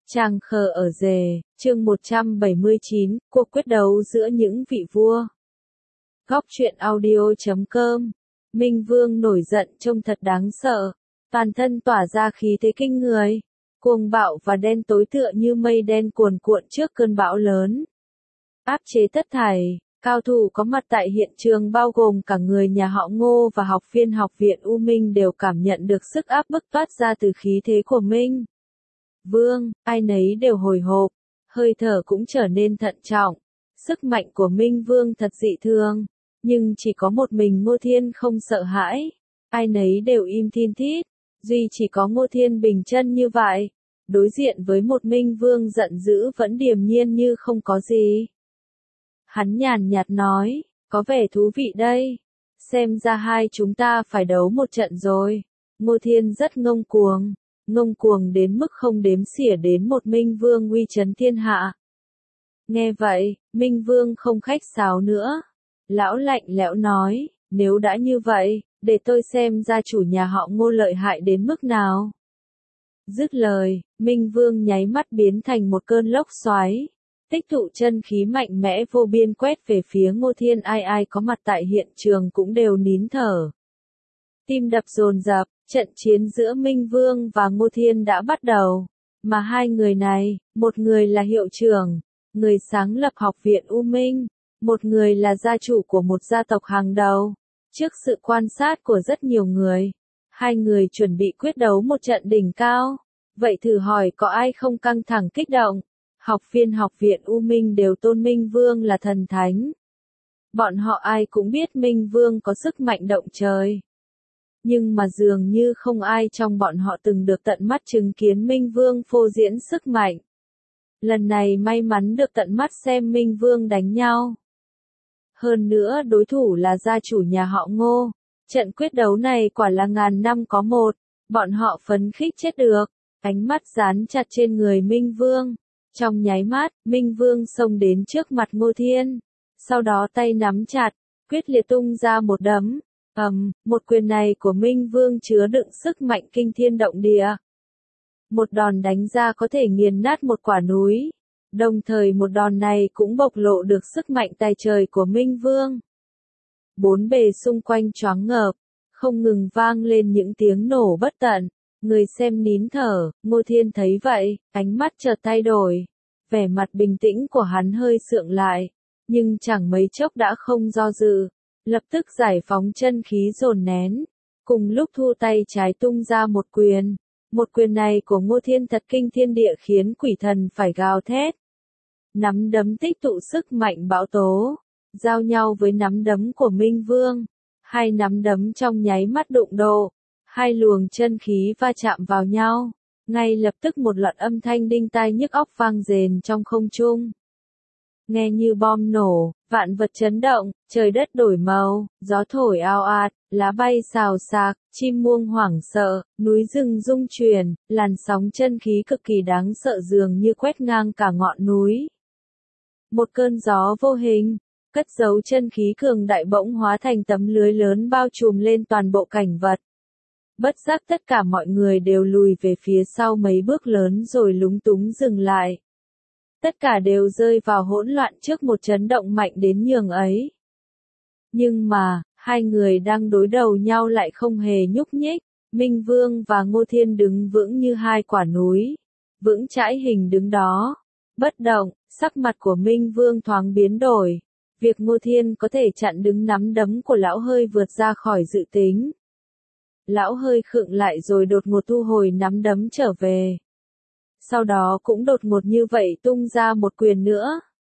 Trang khờ ở rề, chương 179, cuộc quyết đấu giữa những vị vua. Góc truyện audio.com. Minh Vương nổi giận trông thật đáng sợ, toàn thân tỏa ra khí thế kinh người, cuồng bạo và đen tối tựa như mây đen cuồn cuộn trước cơn bão lớn. Áp chế tất thảy, cao thủ có mặt tại hiện trường bao gồm cả người nhà họ Ngô và học viên học viện U Minh đều cảm nhận được sức áp bức toát ra từ khí thế của Minh Vương, ai nấy đều hồi hộp, hơi thở cũng trở nên thận trọng. Sức mạnh của Minh Vương thật dị thường, nhưng chỉ có một mình Ngô Thiên không sợ hãi, ai nấy đều im thin thít, duy chỉ có Ngô Thiên bình chân như vậy, đối diện với một Minh Vương giận dữ vẫn điềm nhiên như không có gì. Hắn nhàn nhạt nói, có vẻ thú vị đây, xem ra hai chúng ta phải đấu một trận rồi. Ngô Thiên rất ngông cuồng đến mức không đếm xỉa đến một Minh Vương uy chấn thiên hạ. Nghe vậy, Minh Vương không khách sáo nữa. Lão lạnh lẽo nói, nếu đã như vậy, để tôi xem gia chủ nhà họ Ngô lợi hại đến mức nào. Dứt lời, Minh Vương nháy mắt biến thành một cơn lốc xoáy. Tích tụ chân khí mạnh mẽ vô biên quét về phía Ngô Thiên, ai có mặt tại hiện trường cũng đều nín thở. Tim đập dồn dập, trận chiến giữa Minh Vương và Ngô Thiên đã bắt đầu, mà hai người này, một người là hiệu trưởng, người sáng lập học viện U Minh, một người là gia chủ của một gia tộc hàng đầu. Trước sự quan sát của rất nhiều người, hai người chuẩn bị quyết đấu một trận đỉnh cao. Vậy thử hỏi có ai không căng thẳng kích động? Học viên học viện U Minh đều tôn Minh Vương là thần thánh. Bọn họ ai cũng biết Minh Vương có sức mạnh động trời. Nhưng mà dường như không ai trong bọn họ từng được tận mắt chứng kiến Minh Vương phô diễn sức mạnh. Lần này may mắn được tận mắt xem Minh Vương đánh nhau. Hơn nữa đối thủ là gia chủ nhà họ Ngô. Trận quyết đấu này quả là ngàn năm có một. Bọn họ phấn khích chết được. Ánh mắt dán chặt trên người Minh Vương. Trong nháy mắt, Minh Vương xông đến trước mặt Ngô Thiên. Sau đó tay nắm chặt, quyết liệt tung ra một đấm. Một quyền này của Minh Vương chứa đựng sức mạnh kinh thiên động địa. Một đòn đánh ra có thể nghiền nát một quả núi. Đồng thời một đòn này cũng bộc lộ được sức mạnh tài trời của Minh Vương. Bốn bề xung quanh choáng ngợp, không ngừng vang lên những tiếng nổ bất tận. Người xem nín thở, Ngô Thiên thấy vậy, ánh mắt chợt thay đổi. Vẻ mặt bình tĩnh của hắn hơi sượng lại, nhưng chẳng mấy chốc đã không do dự. Lập tức giải phóng chân khí dồn nén, cùng lúc thu tay trái tung ra một quyền. Một quyền này của Ngô Thiên thật kinh thiên địa khiến quỷ thần phải gào thét. Nắm đấm tích tụ sức mạnh bão tố, giao nhau với nắm đấm của Minh Vương. Hai nắm đấm trong nháy mắt đụng độ, hai luồng chân khí va chạm vào nhau. Ngay lập tức một loạt âm thanh đinh tai nhức óc vang rền trong không trung. Nghe như bom nổ, vạn vật chấn động, trời đất đổi màu, gió thổi ào ạt, lá bay xào xạc, chim muông hoảng sợ, núi rừng rung chuyển, làn sóng chân khí cực kỳ đáng sợ dường như quét ngang cả ngọn núi. Một cơn gió vô hình, cất giấu chân khí cường đại bỗng hóa thành tấm lưới lớn bao trùm lên toàn bộ cảnh vật. Bất giác tất cả mọi người đều lùi về phía sau mấy bước lớn rồi lúng túng dừng lại. Tất cả đều rơi vào hỗn loạn trước một chấn động mạnh đến nhường ấy. Nhưng mà, hai người đang đối đầu nhau lại không hề nhúc nhích. Minh Vương và Ngô Thiên đứng vững như hai quả núi, vững chãi hình đứng đó, bất động. Sắc mặt của Minh Vương thoáng biến đổi. Việc Ngô Thiên có thể chặn đứng nắm đấm của lão hơi vượt ra khỏi dự tính. Lão hơi khựng lại rồi đột ngột thu hồi nắm đấm trở về. Sau đó cũng đột ngột như vậy tung ra một quyền nữa.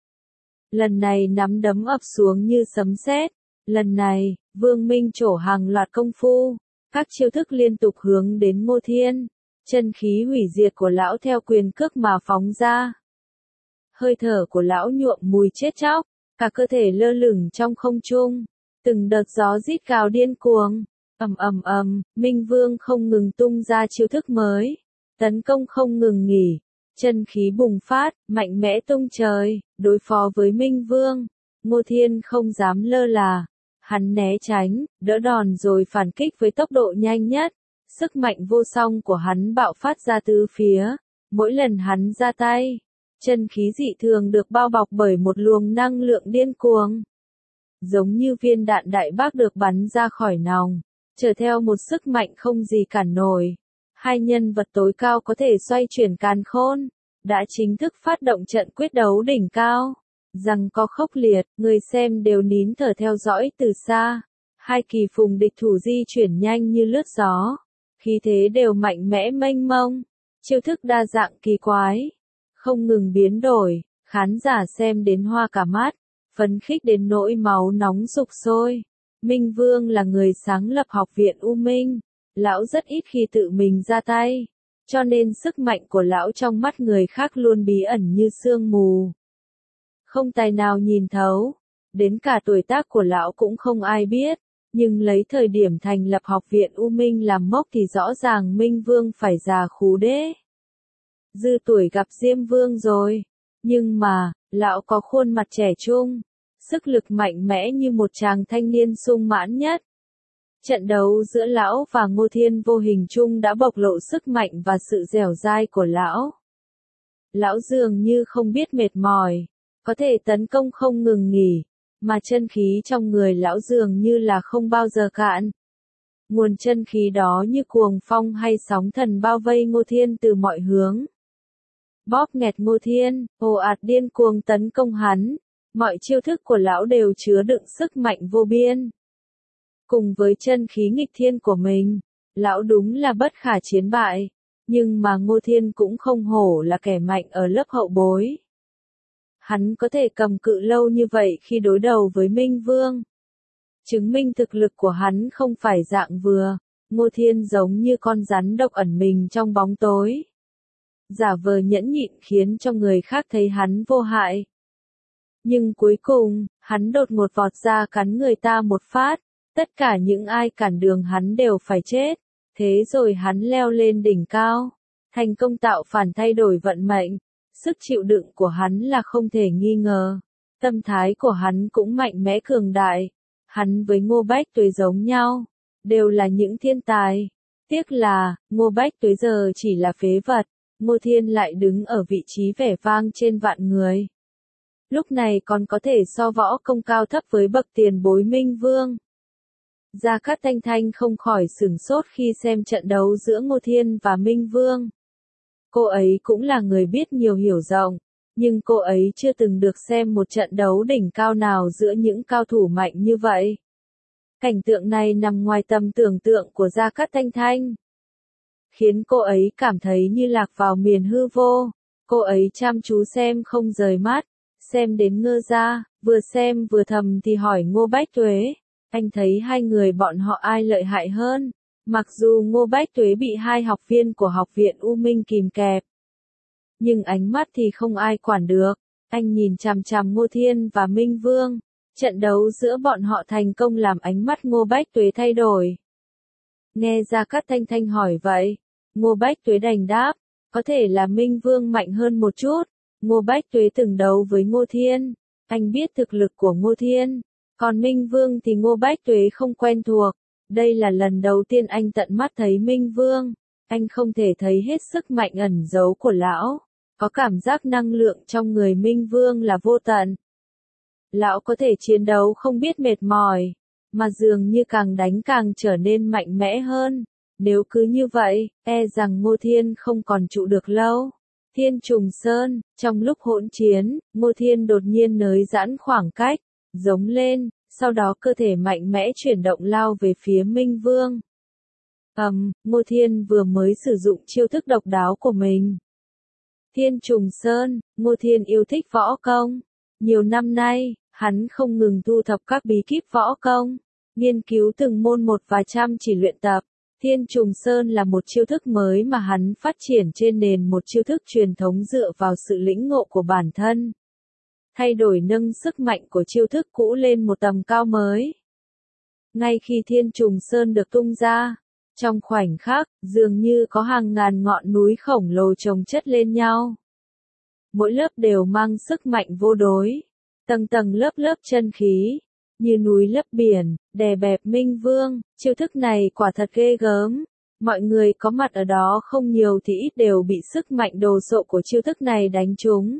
Lần này nắm đấm ập xuống như sấm sét. Lần này, Vương Minh trổ hàng loạt công phu, các chiêu thức liên tục hướng đến Ngô Thiên. Chân khí hủy diệt của lão theo quyền cước mà phóng ra. Hơi thở của lão nhuộm mùi chết chóc, cả cơ thể lơ lửng trong không trung. Từng đợt gió rít gào điên cuồng. Minh Vương không ngừng tung ra chiêu thức mới. Tấn công không ngừng nghỉ, chân khí bùng phát, mạnh mẽ tung trời, đối phó với Minh Vương. Ngô Thiên không dám lơ là, hắn né tránh, đỡ đòn rồi phản kích với tốc độ nhanh nhất. Sức mạnh vô song của hắn bạo phát ra tứ phía, Mỗi lần hắn ra tay, chân khí dị thường được bao bọc bởi một luồng năng lượng điên cuồng. Giống như viên đạn đại bác được bắn ra khỏi nòng, chở theo một sức mạnh không gì cản nổi. Hai nhân vật tối cao có thể xoay chuyển càn khôn, đã chính thức phát động trận quyết đấu đỉnh cao. Rằng có khốc liệt, người xem đều nín thở theo dõi từ xa. Hai kỳ phùng địch thủ di chuyển nhanh như lướt gió, khí thế đều mạnh mẽ mênh mông, chiêu thức đa dạng kỳ quái, không ngừng biến đổi, khán giả xem đến hoa cả mắt, phấn khích đến nỗi máu nóng sục sôi. Minh Vương là người sáng lập học viện U Minh, lão rất ít khi tự mình ra tay, cho nên sức mạnh của lão trong mắt người khác luôn bí ẩn như sương mù. Không tài nào nhìn thấu, đến cả tuổi tác của lão cũng không ai biết, nhưng lấy thời điểm thành lập học viện U Minh làm mốc thì rõ ràng Minh Vương phải già khú đế. Dư tuổi gặp Diêm Vương rồi, nhưng mà, lão có khuôn mặt trẻ trung, sức lực mạnh mẽ như một chàng thanh niên sung mãn nhất. Trận đấu giữa lão và Ngô Thiên vô hình chung đã bộc lộ sức mạnh và sự dẻo dai của lão. Lão dường như không biết mệt mỏi, có thể tấn công không ngừng nghỉ, mà chân khí trong người lão dường như là không bao giờ cạn. Nguồn chân khí đó như cuồng phong hay sóng thần bao vây Ngô Thiên từ mọi hướng. Bóp nghẹt Ngô Thiên, ồ ạt điên cuồng tấn công hắn, mọi chiêu thức của lão đều chứa đựng sức mạnh vô biên. Cùng với chân khí nghịch thiên của mình, lão đúng là bất khả chiến bại, nhưng mà Ngô Thiên cũng không hổ là kẻ mạnh ở lớp hậu bối. Hắn có thể cầm cự lâu như vậy khi đối đầu với Minh Vương. Chứng minh thực lực của hắn không phải dạng vừa, Ngô Thiên giống như con rắn độc ẩn mình trong bóng tối. Giả vờ nhẫn nhịn khiến cho người khác thấy hắn vô hại. Nhưng cuối cùng, hắn đột ngột vọt ra cắn người ta một phát, tất cả những ai cản đường hắn đều phải chết, thế rồi hắn leo lên đỉnh cao, thành công tạo phản thay đổi vận mệnh. Sức chịu đựng của hắn là không thể nghi ngờ, tâm thái của hắn cũng mạnh mẽ cường đại, hắn với Ngô Bách Tuế giống nhau, đều là những thiên tài. Tiếc là, Ngô Bách Tuế giờ chỉ là phế vật, Ngô Thiên lại đứng ở vị trí vẻ vang trên vạn người. Lúc này còn có thể so võ công cao thấp với bậc tiền bối Minh Vương. Gia Cát Thanh Thanh không khỏi sửng sốt khi xem trận đấu giữa Ngô Thiên và Minh Vương. Cô ấy cũng là người biết nhiều hiểu rộng, nhưng cô ấy chưa từng được xem một trận đấu đỉnh cao nào giữa những cao thủ mạnh như vậy. Cảnh tượng này nằm ngoài tầm tưởng tượng của Gia Cát Thanh Thanh, khiến cô ấy cảm thấy như lạc vào miền hư vô. Cô ấy chăm chú xem không rời mắt, xem đến ngơ ra, vừa xem vừa thầm thì hỏi Ngô Bách Tuế, anh thấy hai người bọn họ ai lợi hại hơn? Mặc dù Ngô Bách Tuế bị hai học viên của học viện U Minh kìm kẹp, nhưng ánh mắt thì không ai quản được. Anh nhìn chằm chằm Ngô Thiên và Minh Vương. Trận đấu giữa bọn họ thành công làm ánh mắt Ngô Bách Tuế thay đổi. Nghe Gia Cát Thanh Thanh hỏi vậy, Ngô Bách Tuế đành đáp, có thể là Minh Vương mạnh hơn một chút. Ngô Bách Tuế từng đấu với Ngô Thiên, anh biết thực lực của Ngô Thiên, còn Minh Vương thì Ngô Bách Tuế không quen thuộc. Đây là lần đầu tiên anh tận mắt thấy Minh Vương, anh không thể thấy hết sức mạnh ẩn giấu của lão, có cảm giác năng lượng trong người Minh Vương là vô tận. Lão có thể chiến đấu không biết mệt mỏi, mà dường như càng đánh càng trở nên mạnh mẽ hơn. Nếu cứ như vậy, e rằng Ngô Thiên không còn trụ được lâu. Thiên Trùng Sơn, trong lúc hỗn chiến, Ngô Thiên đột nhiên nới giãn khoảng cách, giống lên, sau đó cơ thể mạnh mẽ chuyển động lao về phía Minh Vương. Ngô Thiên vừa mới sử dụng chiêu thức độc đáo của mình. Thiên Trùng Sơn, Ngô Thiên yêu thích võ công. Nhiều năm nay, hắn không ngừng thu thập các bí kíp võ công, nghiên cứu từng môn một và chăm chỉ luyện tập. Thiên Trùng Sơn là một chiêu thức mới mà hắn phát triển trên nền một chiêu thức truyền thống dựa vào sự lĩnh ngộ của bản thân. Thay đổi nâng sức mạnh của chiêu thức cũ lên một tầm cao mới. Ngay khi Thiên Trùng Sơn được tung ra, trong khoảnh khắc, dường như có hàng ngàn ngọn núi khổng lồ chồng chất lên nhau. Mỗi lớp đều mang sức mạnh vô đối, tầng tầng lớp lớp chân khí, như núi lấp biển, đè bẹp Minh Vương. Chiêu thức này quả thật ghê gớm, Mọi người có mặt ở đó không nhiều thì ít đều bị sức mạnh đồ sộ của chiêu thức này đánh trúng.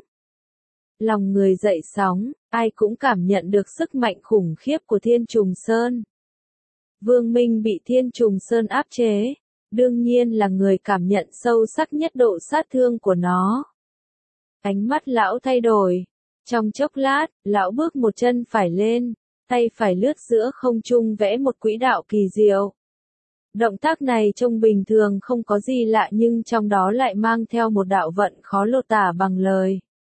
Lòng người dậy sóng, ai cũng cảm nhận được sức mạnh khủng khiếp của Thiên Trùng Sơn. Vương Minh bị Thiên Trùng Sơn áp chế, đương nhiên là người cảm nhận sâu sắc nhất độ sát thương của nó. Ánh mắt lão thay đổi. Trong chốc lát, lão bước một chân phải lên, tay phải lướt giữa không trung vẽ một quỹ đạo kỳ diệu. Động tác này trông bình thường không có gì lạ nhưng trong đó lại mang theo một đạo vận khó lột tả bằng lời.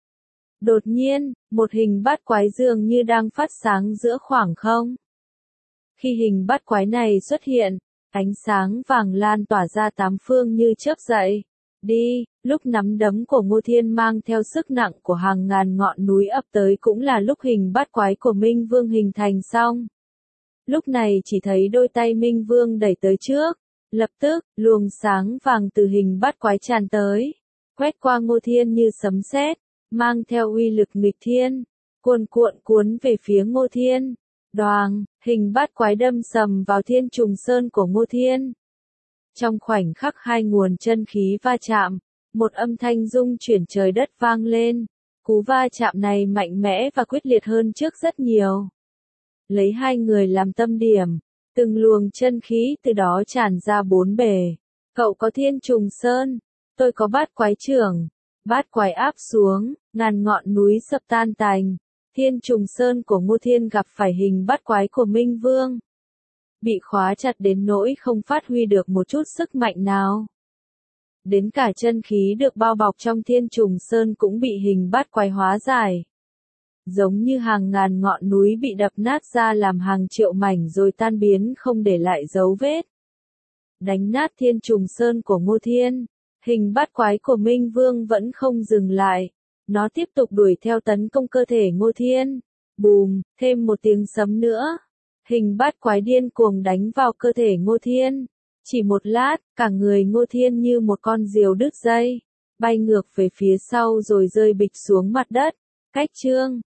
Đột nhiên, một hình bát quái dường như đang phát sáng giữa khoảng không. Khi hình bát quái này xuất hiện, ánh sáng vàng lan tỏa ra tám phương như chớp dậy. Đi, lúc nắm đấm của Ngô Thiên mang theo sức nặng của hàng ngàn ngọn núi ập tới cũng là lúc hình bát quái của Minh Vương hình thành xong. Lúc này chỉ thấy đôi tay Minh Vương đẩy tới trước, lập tức, luồng sáng vàng từ hình bát quái tràn tới, quét qua Ngô Thiên như sấm sét, mang theo uy lực nghịch thiên, cuồn cuộn cuốn về phía Ngô Thiên. Đoàng, hình bát quái đâm sầm vào Thiên Trùng Sơn của Ngô Thiên. Trong khoảnh khắc hai nguồn chân khí va chạm, một âm thanh rung chuyển trời đất vang lên. Cú va chạm này mạnh mẽ và quyết liệt hơn trước rất nhiều. Lấy hai người làm tâm điểm, từng luồng chân khí từ đó tràn ra bốn bề. Cậu có Thiên Trùng Sơn, tôi có bát quái trưởng. Bát quái áp xuống, ngàn ngọn núi sập tan tành. Thiên Trùng Sơn của Ngô Thiên gặp phải hình bát quái của Minh Vương. Bị khóa chặt đến nỗi không phát huy được một chút sức mạnh nào. Đến cả chân khí được bao bọc trong Thiên Trùng Sơn cũng bị hình bát quái hóa giải. Giống như hàng ngàn ngọn núi bị đập nát ra làm hàng triệu mảnh rồi tan biến không để lại dấu vết. Đánh nát Thiên Trùng Sơn của Ngô Thiên, hình bát quái của Minh Vương vẫn không dừng lại. Nó tiếp tục đuổi theo tấn công cơ thể Ngô Thiên. Bùm, thêm một tiếng sấm nữa. Hình bát quái điên cuồng đánh vào cơ thể Ngô Thiên. Chỉ một lát, cả người Ngô Thiên như một con diều đứt dây, bay ngược về phía sau rồi rơi bịch xuống mặt đất. Cách chương